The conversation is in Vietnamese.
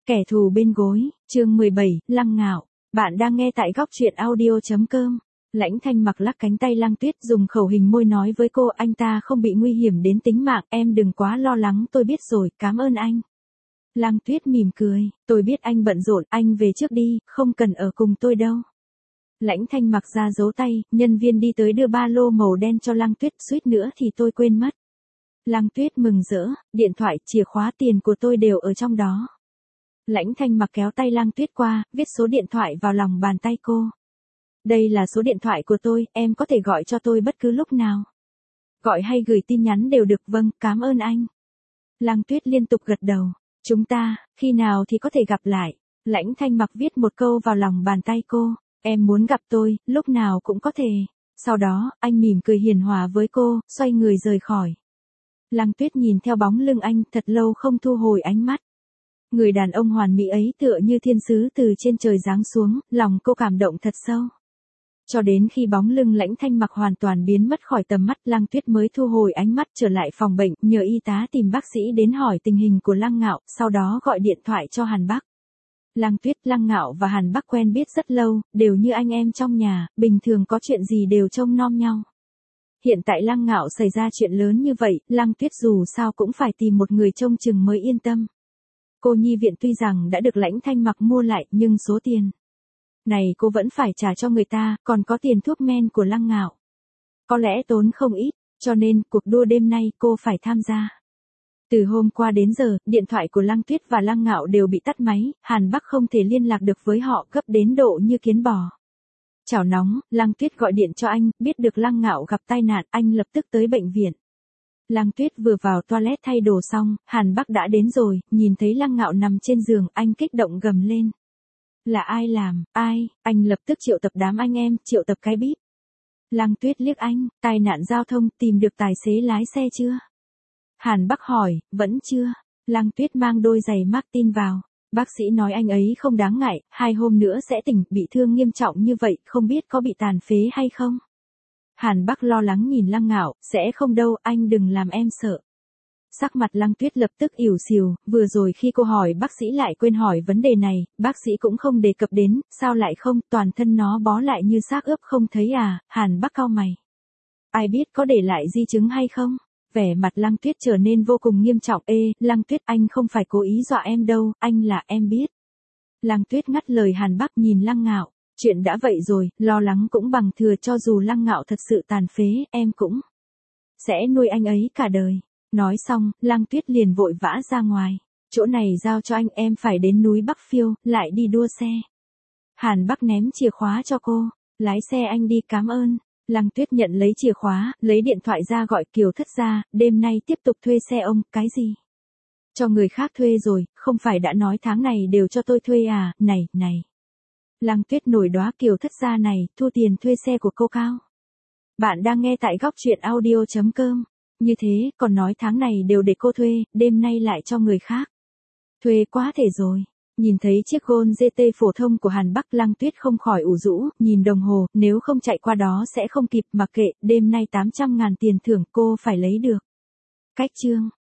Kẻ thù bên gối, chương 17, Lăng Ngạo. Bạn đang nghe tại góc truyện audio.com. Lãnh Thanh Mặc lắc cánh tay Lăng Tuyết dùng khẩu hình môi nói với cô, anh ta không bị nguy hiểm đến tính mạng, em đừng quá lo lắng, tôi biết rồi, cảm ơn anh. Lăng Tuyết mỉm cười, tôi biết anh bận rộn, anh về trước đi, không cần ở cùng tôi đâu. Lãnh Thanh Mặc ra dấu tay, nhân viên đi tới đưa ba lô màu đen cho Lăng Tuyết, suýt nữa thì tôi quên mất. Lăng Tuyết mừng rỡ, điện thoại, chìa khóa, tiền của tôi đều ở trong đó. Lãnh Thanh Mặc kéo tay Lăng Tuyết qua, viết số điện thoại vào lòng bàn tay cô. Đây là số điện thoại của tôi, em có thể gọi cho tôi bất cứ lúc nào. Gọi hay gửi tin nhắn đều được, vâng, cảm ơn anh. Lăng Tuyết liên tục gật đầu. Chúng ta, khi nào thì có thể gặp lại? Lãnh Thanh Mặc viết một câu vào lòng bàn tay cô. Em muốn gặp tôi, lúc nào cũng có thể. Sau đó, anh mỉm cười hiền hòa với cô, xoay người rời khỏi. Lăng Tuyết nhìn theo bóng lưng anh, thật lâu không thu hồi ánh mắt. Người đàn ông hoàn mỹ ấy tựa như thiên sứ từ trên trời giáng xuống, lòng cô cảm động thật sâu. Cho đến khi bóng lưng Lãnh Thanh Mặc hoàn toàn biến mất khỏi tầm mắt, Lăng Tuyết mới thu hồi ánh mắt trở lại phòng bệnh, nhờ y tá tìm bác sĩ đến hỏi tình hình của Lăng Ngạo, sau đó gọi điện thoại cho Hàn Bắc. Lăng Tuyết, Lăng Ngạo và Hàn Bắc quen biết rất lâu, đều như anh em trong nhà, bình thường có chuyện gì đều trông nom nhau. Hiện tại Lăng Ngạo xảy ra chuyện lớn như vậy, Lăng Tuyết dù sao cũng phải tìm một người trông chừng mới yên tâm. Cô nhi viện tuy rằng đã được Lãnh Thanh Mặc mua lại, nhưng số tiền này cô vẫn phải trả cho người ta, còn có tiền thuốc men của Lăng Ngạo. Có lẽ tốn không ít, cho nên cuộc đua đêm nay cô phải tham gia. Từ hôm qua đến giờ, điện thoại của Lăng Tuyết và Lăng Ngạo đều bị tắt máy, Hàn Bắc không thể liên lạc được với họ, gấp đến độ như kiến bò. Chảo nóng, Lăng Tuyết gọi điện cho anh, biết được Lăng Ngạo gặp tai nạn, anh lập tức tới bệnh viện. Lăng Tuyết vừa vào toilet thay đồ xong, Hàn Bắc đã đến rồi, nhìn thấy Lăng Ngạo nằm trên giường, anh kích động gầm lên. Là ai làm, ai? Anh lập tức triệu tập đám anh em, triệu tập cái bíp. Lăng Tuyết liếc anh, tai nạn giao thông, tìm được tài xế lái xe chưa? Hàn Bắc hỏi, vẫn chưa. Lăng Tuyết mang đôi giày Martin vào. Bác sĩ nói anh ấy không đáng ngại, 2 hôm nữa sẽ tỉnh, bị thương nghiêm trọng như vậy, không biết có bị tàn phế hay không? Hàn Bắc lo lắng nhìn Lăng Ngạo, sẽ không đâu, anh đừng làm em sợ. Sắc mặt Lăng Tuyết lập tức ỉu xìu, vừa rồi khi cô hỏi bác sĩ lại quên hỏi vấn đề này, bác sĩ cũng không đề cập đến, sao lại không, toàn thân nó bó lại như xác ướp không thấy à, Hàn Bắc cau mày. Ai biết có để lại di chứng hay không? Vẻ mặt Lăng Tuyết trở nên vô cùng nghiêm trọng, Lăng Tuyết, anh không phải cố ý dọa em đâu, anh là em biết. Lăng Tuyết ngắt lời Hàn Bắc, nhìn Lăng Ngạo, chuyện đã vậy rồi, lo lắng cũng bằng thừa, cho dù Lăng Ngạo thật sự tàn phế, em cũng sẽ nuôi anh ấy cả đời. Nói xong, Lăng Tuyết liền vội vã ra ngoài. Chỗ này giao cho anh, em phải đến núi Bắc Phiêu, lại đi đua xe. Hàn Bắc ném chìa khóa cho cô. Lái xe anh đi, cảm ơn. Lăng Tuyết nhận lấy chìa khóa, lấy điện thoại ra gọi Kiều Thất ra, đêm nay tiếp tục thuê xe ông, cái gì? Cho người khác thuê rồi, không phải đã nói tháng này đều cho tôi thuê à, này. Lăng Tuyết nổi đoá, Kiều Thất gia này, thu tiền thuê xe của cô cao. Bạn đang nghe tại góc truyện audio.com. Như thế, còn nói tháng này đều để cô thuê, đêm nay lại cho người khác. Thuê quá thể rồi. Nhìn thấy chiếc Gol GT phổ thông của Hàn Bắc, Lăng Tuyết không khỏi ủ rũ, nhìn đồng hồ, nếu không chạy qua đó sẽ không kịp, mặc kệ, đêm nay 800.000 tiền thưởng cô phải lấy được. Cách chương.